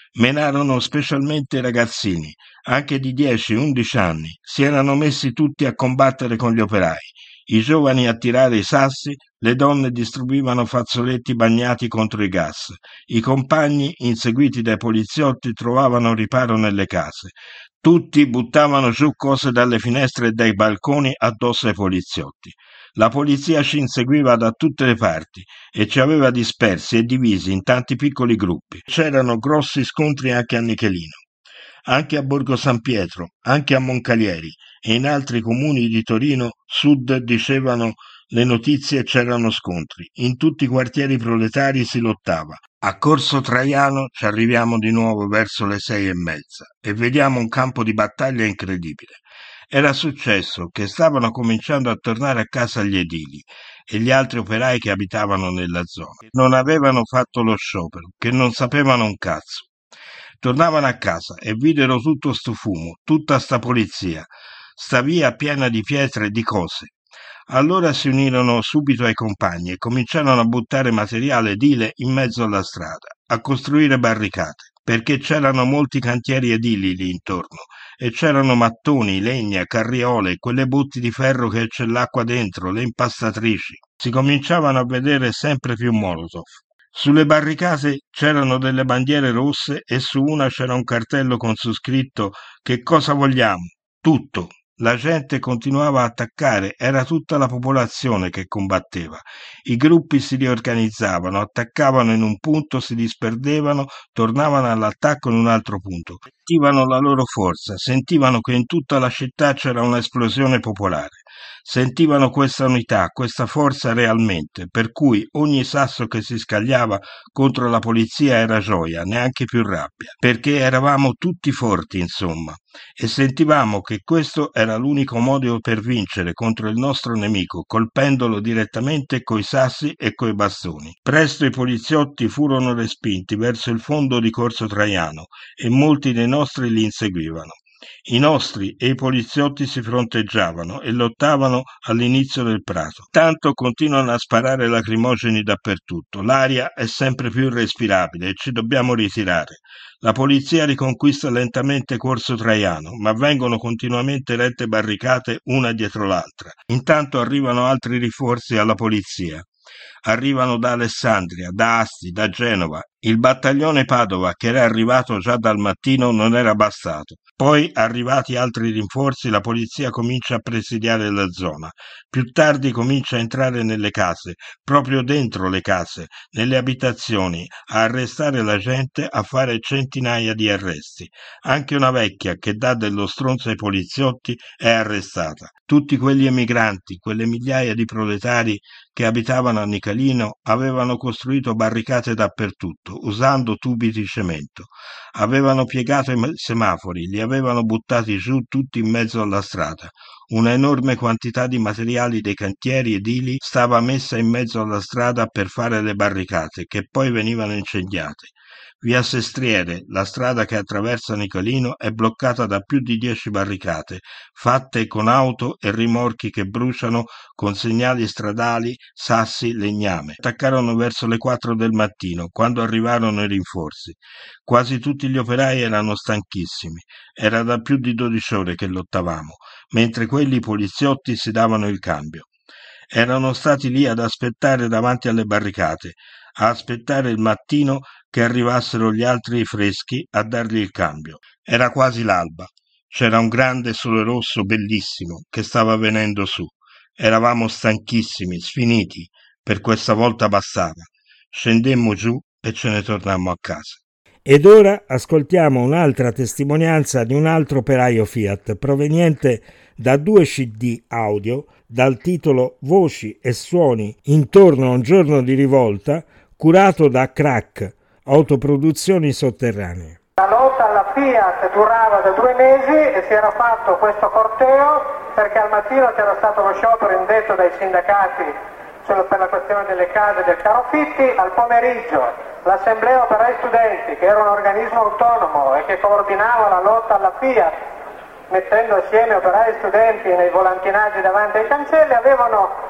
Menarono specialmente i ragazzini, anche di 10-11 anni, si erano messi tutti a combattere con gli operai, i giovani a tirare i sassi, le donne distribuivano fazzoletti bagnati contro i gas, i compagni, inseguiti dai poliziotti, trovavano riparo nelle case. Tutti buttavano giù cose dalle finestre e dai balconi addosso ai poliziotti. La polizia ci inseguiva da tutte le parti e ci aveva dispersi e divisi in tanti piccoli gruppi. C'erano grossi scontri anche a Nichelino, anche a Borgo San Pietro, anche a Moncalieri e in altri comuni di Torino Sud dicevano le notizie, c'erano scontri. In tutti i quartieri proletari si lottava. A Corso Traiano ci arriviamo di nuovo verso le 6:30 e vediamo un campo di battaglia incredibile. Era successo che stavano cominciando a tornare a casa gli edili e gli altri operai che abitavano nella zona, che non avevano fatto lo sciopero, che non sapevano un cazzo. Tornavano a casa e videro tutto sto fumo, tutta sta polizia, sta via piena di pietre e di cose. Allora si unirono subito ai compagni e cominciarono a buttare materiale edile in mezzo alla strada, a costruire barricate, perché c'erano molti cantieri edili lì intorno e c'erano mattoni, legna, carriole, quelle botti di ferro che c'è l'acqua dentro, le impastatrici. Si cominciavano a vedere sempre più Molotov. Sulle barricate c'erano delle bandiere rosse e su una c'era un cartello con su scritto «Che cosa vogliamo?» Tutto. La gente continuava a attaccare, era tutta la popolazione che combatteva. I gruppi si riorganizzavano, attaccavano in un punto, si disperdevano, tornavano all'attacco in un altro punto. Sentivano la loro forza, sentivano che in tutta la città c'era un'esplosione popolare. Sentivano questa unità, questa forza realmente, per cui ogni sasso che si scagliava contro la polizia era gioia, neanche più rabbia, perché eravamo tutti forti, insomma, e sentivamo che questo era l'unico modo per vincere contro il nostro nemico, colpendolo direttamente coi sassi e coi bastoni. Presto i poliziotti furono respinti verso il fondo di Corso Traiano e molti dei nostri li inseguivano. I nostri e i poliziotti si fronteggiavano e lottavano all'inizio del prato. Tanto continuano a sparare lacrimogeni dappertutto. L'aria è sempre più irrespirabile e ci dobbiamo ritirare. La polizia riconquista lentamente Corso Traiano, ma vengono continuamente erette barricate una dietro l'altra. Intanto arrivano altri rinforzi alla polizia. Arrivano da Alessandria, da Asti, da Genova. Il battaglione Padova, che era arrivato già dal mattino, non era bastato. Poi, arrivati altri rinforzi, la polizia comincia a presidiare la zona. Più tardi comincia a entrare nelle case, proprio dentro le case, nelle abitazioni, a arrestare la gente, a fare centinaia di arresti. Anche una vecchia che dà dello stronzo ai poliziotti è arrestata. Tutti quegli emigranti, quelle migliaia di proletari che abitavano a Nichelino, avevano costruito barricate dappertutto, usando tubi di cemento. Avevano piegato i semafori, li avevano buttati giù tutti in mezzo alla strada. Una enorme quantità di materiali dei cantieri edili stava messa in mezzo alla strada per fare le barricate, che poi venivano incendiate. Via Sestriere, la strada che attraversa Nichelino, è bloccata da più di 10 barricate, fatte con auto e rimorchi che bruciano con segnali stradali, sassi, legname. Attaccarono verso le 4 del mattino, quando arrivarono i rinforzi. Quasi tutti gli operai erano stanchissimi. Era da più di 12 ore che lottavamo, mentre quelli poliziotti si davano il cambio. Erano stati lì ad aspettare davanti alle barricate, a aspettare il mattino che arrivassero gli altri freschi a dargli il cambio. Era quasi l'alba. C'era un grande sole rosso bellissimo che stava venendo su. Eravamo stanchissimi, sfiniti. Per questa volta bastava. Scendemmo giù e ce ne tornammo a casa. Ed ora ascoltiamo un'altra testimonianza di un altro operaio Fiat proveniente da 2 CD audio dal titolo Voci e suoni intorno a un giorno di rivolta, curato da Crack, autoproduzioni sotterranee. La lotta alla Fiat durava da 2 mesi e si era fatto questo corteo perché al mattino c'era stato lo sciopero indetto dai sindacati per la questione delle case del caro Fitti. Al pomeriggio l'Assemblea Operai Studenti, che era un organismo autonomo e che coordinava la lotta alla Fiat, mettendo assieme operai e studenti nei volantinaggi davanti ai cancelli, avevano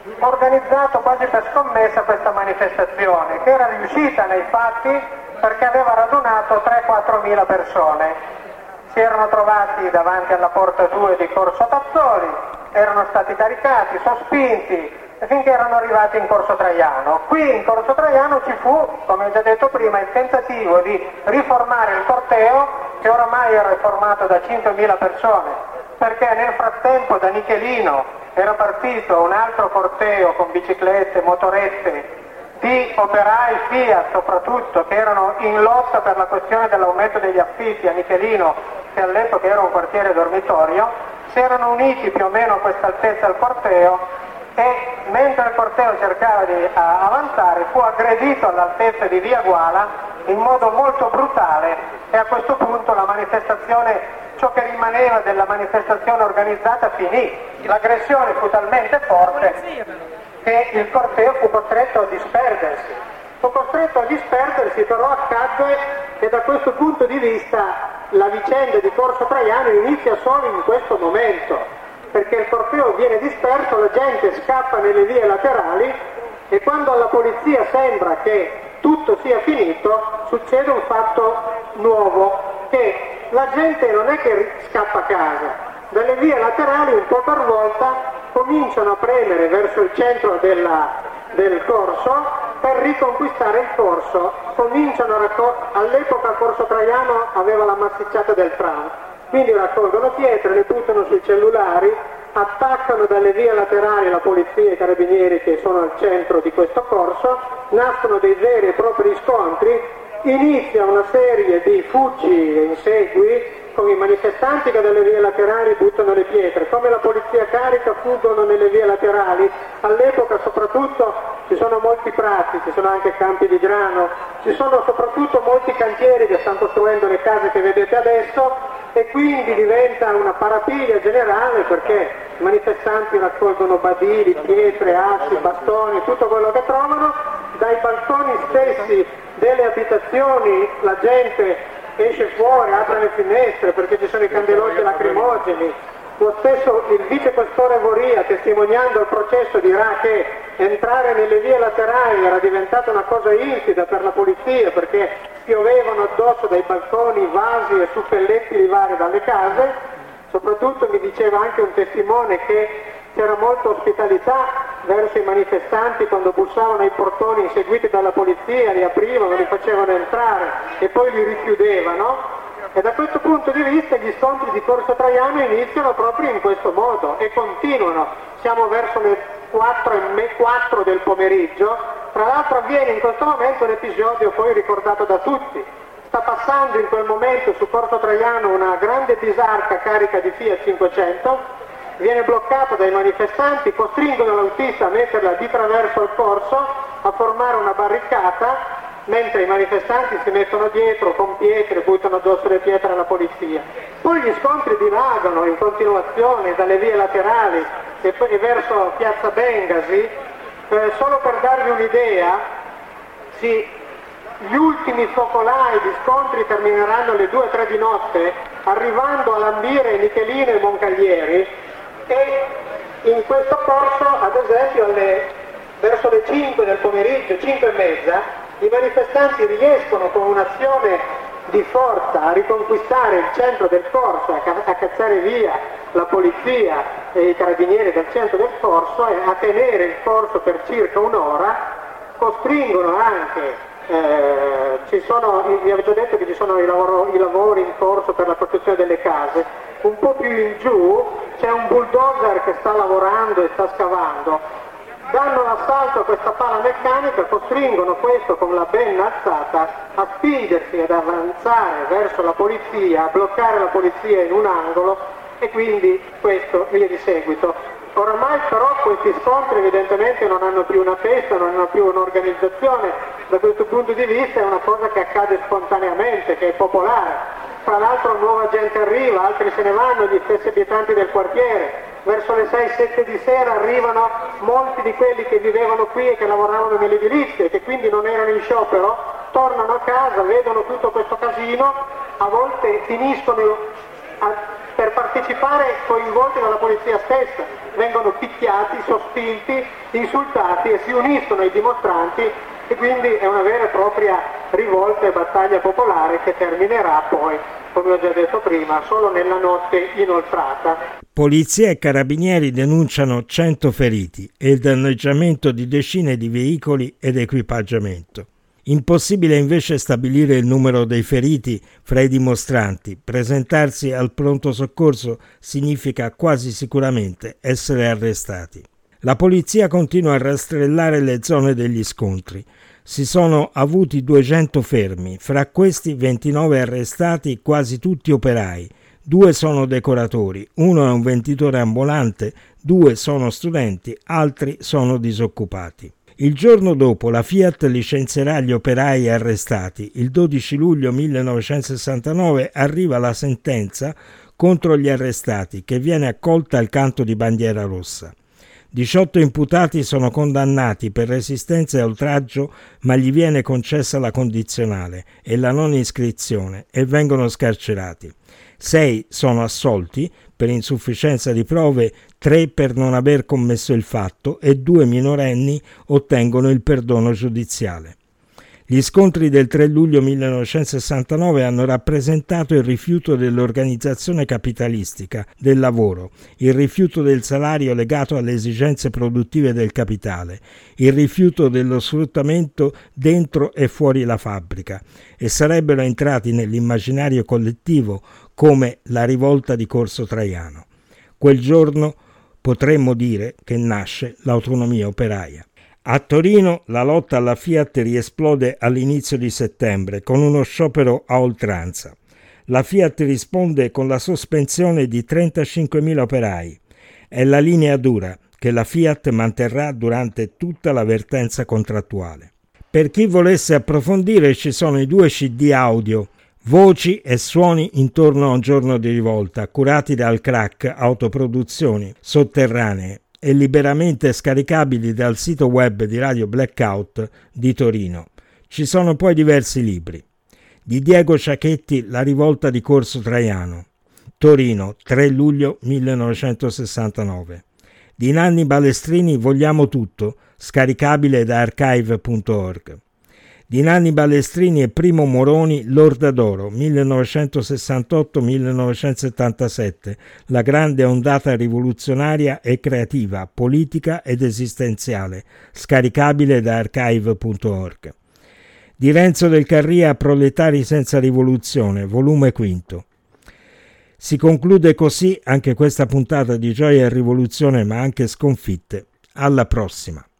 organizzato quasi per scommessa questa manifestazione, che era riuscita nei fatti perché aveva radunato 3-4 mila persone. Si erano trovati davanti alla porta 2 di Corso Tazzoli, erano stati caricati, sospinti, finché erano arrivati in Corso Traiano. Qui in Corso Traiano ci fu, come ho già detto prima, il tentativo di riformare il corteo, che oramai era formato da 5.000 persone, perché nel frattempo da Nichelino era partito un altro corteo con biciclette, motorette, di operai Fiat soprattutto, che erano in lotta per la questione dell'aumento degli affitti a Nichelino, che all'epoca era un quartiere dormitorio. Si erano uniti più o meno a questa altezza al corteo, e mentre il corteo cercava di avanzare fu aggredito all'altezza di via Guala in modo molto brutale, e a questo punto la manifestazione, ciò che rimaneva della manifestazione organizzata, finì. L'aggressione fu talmente forte che il corteo fu costretto a disperdersi. Però accadde che da questo punto di vista la vicenda di Corso Traiano inizia solo in questo momento, perché il corteo viene disperso, la gente scappa nelle vie laterali, e quando alla polizia sembra che tutto sia finito, succede un fatto nuovo, che la gente non è che scappa a casa, dalle vie laterali un po' per volta cominciano a premere verso il centro del corso per riconquistare il corso, all'epoca il Corso Traiano aveva la massicciata del tram, quindi raccolgono pietre, le buttano sui cellulari, attaccano dalle vie laterali la polizia e i carabinieri che sono al centro di questo corso, nascono dei veri e propri scontri, inizia una serie di fuggi e insegui con i manifestanti che dalle vie laterali buttano le pietre, come la polizia carica fuggono nelle vie laterali. All'epoca soprattutto ci sono molti prati, ci sono anche campi di grano, ci sono soprattutto molti cantieri che stanno costruendo le case che vedete adesso, e quindi diventa una parapiglia generale, perché i manifestanti raccolgono badili, pietre, assi, bastoni, tutto quello che trovano. Dai balconi stessi delle abitazioni la gente esce fuori, apre le finestre perché ci sono i candelotti lacrimogeni. Lo stesso il vicequestore Voria, testimoniando il processo, dirà che entrare nelle vie laterali era diventata una cosa insita per la polizia, perché piovevano addosso dai balconi vasi e suppellettili vari dalle case. Soprattutto mi diceva anche un testimone che c'era molta ospitalità verso i manifestanti quando bussavano ai portoni inseguiti dalla polizia, li aprivano, li facevano entrare e poi li richiudevano. E da questo punto di vista gli scontri di Corso Traiano iniziano proprio in questo modo e continuano. Siamo verso le 4 del pomeriggio, tra l'altro avviene in questo momento un episodio poi ricordato da tutti. Sta passando in quel momento su Corso Traiano una grande disarca carica di Fiat 500, viene bloccata dai manifestanti, costringono l'autista a metterla di traverso al corso, a formare una barricata, mentre i manifestanti si mettono dietro con pietre, buttano addosso le pietre alla polizia. Poi gli scontri dilagano in continuazione dalle vie laterali e poi verso Piazza Bengasi. Solo per darvi un'idea, gli ultimi focolai di scontri termineranno alle 2-3 di notte, arrivando a lambire Nichelino e Moncaglieri, e in questo corso, ad esempio, verso le 5 del pomeriggio, 5 e mezza, i manifestanti riescono con un'azione di forza a riconquistare il centro del corso, a cacciare via la polizia e i carabinieri dal centro del corso e a tenere il corso per circa un'ora. Costringono anche, vi avevo già detto che ci sono i lavori in corso per la costruzione delle case. Un po' più in giù c'è un bulldozer che sta lavorando e sta scavando. Danno l'assalto a questa pala meccanica, costringono questo con la benna alzata a spingersi ad avanzare verso la polizia, a bloccare la polizia in un angolo, e quindi questo via di seguito. Oramai però questi scontri evidentemente non hanno più una testa, non hanno più un'organizzazione, da questo punto di vista è una cosa che accade spontaneamente, che è popolare. Tra l'altro nuova gente arriva, altri se ne vanno, gli stessi abitanti del quartiere. Verso le 6-7 di sera arrivano molti di quelli che vivevano qui e che lavoravano nelle edilizie, che quindi non erano in sciopero, tornano a casa, vedono tutto questo casino, a volte finiscono per partire partecipare coinvolti dalla polizia stessa, vengono picchiati, sospinti, insultati e si uniscono ai dimostranti, e quindi è una vera e propria rivolta e battaglia popolare che terminerà poi, come ho già detto prima, solo nella notte inoltrata. Polizia e carabinieri denunciano 100 feriti e il danneggiamento di decine di veicoli ed equipaggiamento. Impossibile invece stabilire il numero dei feriti fra i dimostranti. Presentarsi al pronto soccorso significa quasi sicuramente essere arrestati. La polizia continua a rastrellare le zone degli scontri. Si sono avuti 200 fermi, fra questi 29 arrestati, quasi tutti operai. 2 sono decoratori, 1 è un venditore ambulante, 2 sono studenti, altri sono disoccupati. Il giorno dopo la Fiat licenzierà gli operai arrestati. Il 12 luglio 1969 arriva la sentenza contro gli arrestati, che viene accolta al canto di bandiera rossa. 18 imputati sono condannati per resistenza e oltraggio, ma gli viene concessa la condizionale e la non iscrizione e vengono scarcerati. 6 sono assolti per insufficienza di prove, 3 per non aver commesso il fatto e 2 minorenni ottengono il perdono giudiziale. Gli scontri del 3 luglio 1969 hanno rappresentato il rifiuto dell'organizzazione capitalistica del lavoro, il rifiuto del salario legato alle esigenze produttive del capitale, il rifiuto dello sfruttamento dentro e fuori la fabbrica, e sarebbero entrati nell'immaginario collettivo come la rivolta di Corso Traiano. Quel giorno potremmo dire che nasce l'autonomia operaia. A Torino la lotta alla Fiat riesplode all'inizio di settembre con uno sciopero a oltranza. La Fiat risponde con la sospensione di 35.000 operai. È la linea dura che la Fiat manterrà durante tutta la vertenza contrattuale. Per chi volesse approfondire ci sono i 2 CD audio, Voci e suoni intorno a un giorno di rivolta, curati dal Crack Autoproduzioni Sotterranee e liberamente scaricabili dal sito web di Radio Blackout di Torino. Ci sono poi diversi libri. Di Diego Ciachetti, La rivolta di Corso Traiano, Torino, 3 luglio 1969. Di Nanni Balestrini, Vogliamo tutto, scaricabile da archive.org. Di Nanni Balestrini e Primo Moroni, L'Orda d'Oro, 1968-1977, la grande ondata rivoluzionaria e creativa, politica ed esistenziale, scaricabile da archive.org. Di Renzo del Carria, Proletari senza rivoluzione, volume 5. Si conclude così anche questa puntata di Gioia e Rivoluzione, ma anche Sconfitte. Alla prossima.